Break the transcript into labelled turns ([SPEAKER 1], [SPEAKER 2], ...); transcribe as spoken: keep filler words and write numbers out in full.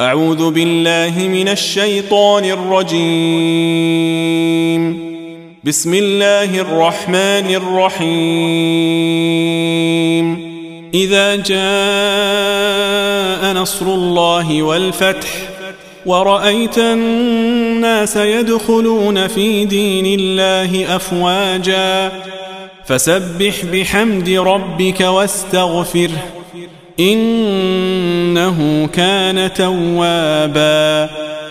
[SPEAKER 1] أعوذ بالله من الشيطان الرجيم. بسم الله الرحمن الرحيم. إذا جاء نصر الله والفتح ورأيت الناس يدخلون في دين الله أفواجا فسبح بحمد ربك واستغفره إنه كان توابا.